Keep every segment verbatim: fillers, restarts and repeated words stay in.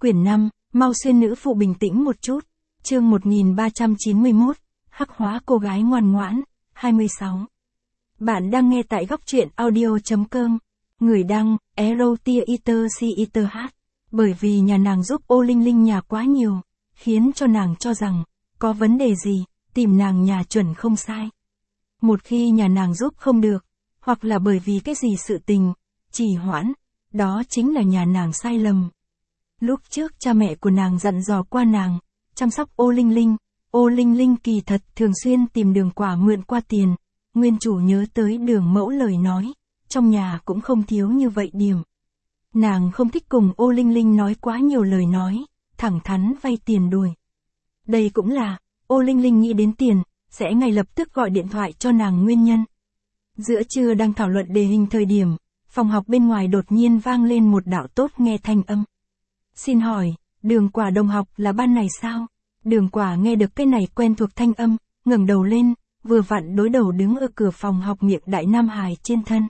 Quyển năm, mau xuyên nữ phụ bình tĩnh một chút. Chương một nghìn ba trăm chín mươi mốt, hắc hóa cô gái ngoan ngoãn, hai mươi sáu. Bạn đang nghe tại góc truyện audio.com. Người đăng, Erotia Eater C Eater H. Bởi vì nhà nàng giúp ô Linh Linh nhà quá nhiều, khiến cho nàng cho rằng, có vấn đề gì, tìm nàng nhà chuẩn không sai. Một khi nhà nàng giúp không được, hoặc là bởi vì cái gì sự tình, trì hoãn, đó chính là nhà nàng sai lầm. Lúc trước cha mẹ của nàng dặn dò qua nàng, chăm sóc ô Linh Linh, ô Linh Linh kỳ thật thường xuyên tìm Đường Quả mượn qua tiền, nguyên chủ nhớ tới Đường mẫu lời nói, trong nhà cũng không thiếu như vậy điểm. Nàng không thích cùng ô Linh Linh nói quá nhiều lời nói, thẳng thắn vay tiền đuổi. Đây cũng là, ô Linh Linh nghĩ đến tiền, sẽ ngay lập tức gọi điện thoại cho nàng nguyên nhân. Giữa trưa đang thảo luận đề hình thời điểm, phòng học bên ngoài đột nhiên vang lên một đạo tốt nghe thanh âm. Xin hỏi, Đường Quả đồng học là ban này sao? Đường Quả nghe được cái này quen thuộc thanh âm, ngẩng đầu lên, vừa vặn đối đầu đứng ở cửa phòng học miệng đại nam hài trên thân.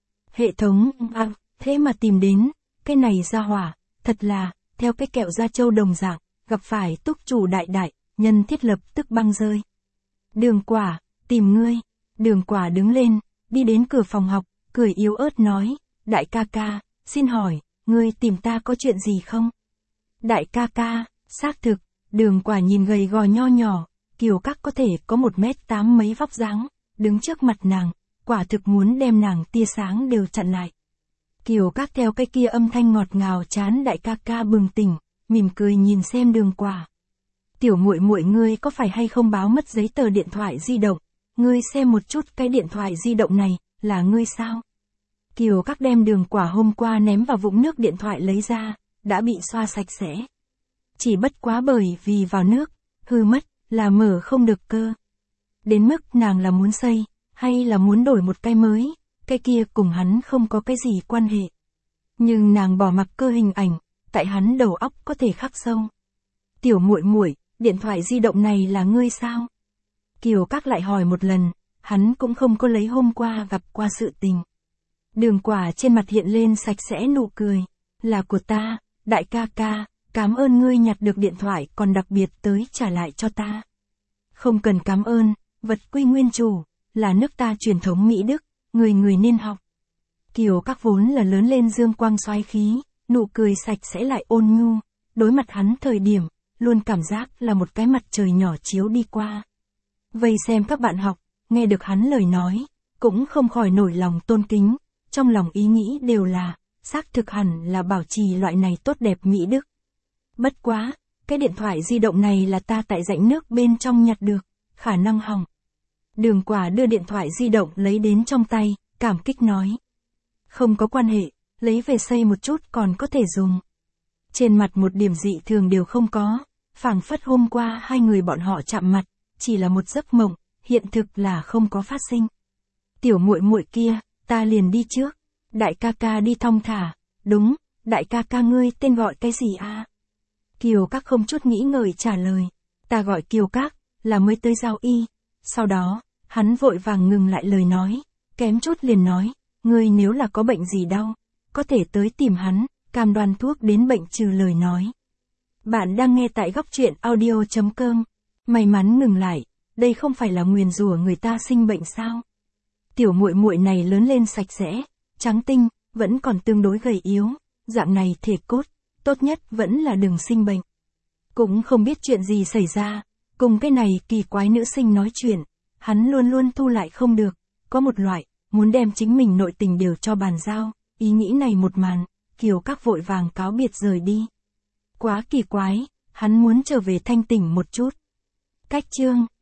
Hệ thống, à, thế mà tìm đến, cái này ra hỏa, thật là, theo cái kẹo da trâu đồng dạng, gặp phải túc chủ đại đại, nhân thiết lập tức băng rơi. Đường Quả, tìm ngươi. Đường Quả đứng lên, đi đến cửa phòng học, cười yếu ớt nói, đại ca ca, xin hỏi, ngươi tìm ta có chuyện gì không? Đại ca ca, xác thực, Đường Quả nhìn gầy gò nho nhỏ, kiều các có thể có một mét tám mấy vóc dáng, đứng trước mặt nàng, quả thực muốn đem nàng tia sáng đều chặn lại. Kiều các theo cái kia âm thanh ngọt ngào chán đại ca ca bừng tỉnh, mỉm cười nhìn xem Đường Quả. Tiểu muội muội ngươi có phải hay không báo mất giấy tờ điện thoại di động? Ngươi xem một chút cái điện thoại di động này, là ngươi sao? Kiều các đem Đường Quả hôm qua ném vào vũng nước điện thoại lấy ra, đã bị xoa sạch sẽ. Chỉ bất quá bởi vì vào nước, hư mất, là mở không được cơ. Đến mức nàng là muốn xây, hay là muốn đổi một cái mới, cái kia cùng hắn không có cái gì quan hệ. Nhưng nàng bỏ mặc cơ hình ảnh, tại hắn đầu óc có thể khắc sâu. Tiểu muội muội, điện thoại di động này là ngươi sao? Kiều các lại hỏi một lần, hắn cũng không có lấy hôm qua gặp qua sự tình. Đường Quả trên mặt hiện lên sạch sẽ nụ cười, là của ta, đại ca ca, cảm ơn ngươi nhặt được điện thoại còn đặc biệt tới trả lại cho ta. Không cần cảm ơn, vật quy nguyên chủ, là nước ta truyền thống Mỹ Đức, người người nên học. Kiều các vốn là lớn lên dương quang xoái khí, nụ cười sạch sẽ lại ôn nhu, đối mặt hắn thời điểm, luôn cảm giác là một cái mặt trời nhỏ chiếu đi qua. Vây xem các bạn học, nghe được hắn lời nói, cũng không khỏi nổi lòng tôn kính, trong lòng ý nghĩ đều là, xác thực hẳn là bảo trì loại này tốt đẹp Mỹ Đức. Bất quá, cái điện thoại di động này là ta tại rãnh nước bên trong nhặt được, khả năng hỏng. Đường Quả đưa điện thoại di động lấy đến trong tay, cảm kích nói. Không có quan hệ, lấy về xây một chút còn có thể dùng. Trên mặt một điểm dị thường đều không có, phảng phất hôm qua hai người bọn họ chạm mặt, chỉ là một giấc mộng, hiện thực là không có phát sinh. Tiểu muội muội kia, ta liền đi trước. Đại ca ca đi thong thả, đúng, đại ca ca ngươi tên gọi cái gì a? Kiều các không chút nghĩ ngợi trả lời, ta gọi Kiều các, là mới tới giao y. Sau đó, hắn vội vàng ngừng lại lời nói, kém chút liền nói, ngươi nếu là có bệnh gì đau, có thể tới tìm hắn, cam đoan thuốc đến bệnh trừ lời nói. Bạn đang nghe tại góc truyện audio.com. May mắn ngừng lại, đây không phải là nguyền rủa người ta sinh bệnh sao? Tiểu muội muội này lớn lên sạch sẽ, trắng tinh, vẫn còn tương đối gầy yếu, dạng này thể cốt, tốt nhất vẫn là đừng sinh bệnh. Cũng không biết chuyện gì xảy ra, cùng cái này kỳ quái nữ sinh nói chuyện, hắn luôn luôn thu lại không được, có một loại, muốn đem chính mình nội tình đều cho bàn giao, ý nghĩ này một màn, Kiều các vội vàng cáo biệt rời đi. Quá kỳ quái, hắn muốn trở về thanh tỉnh một chút. Cách chương,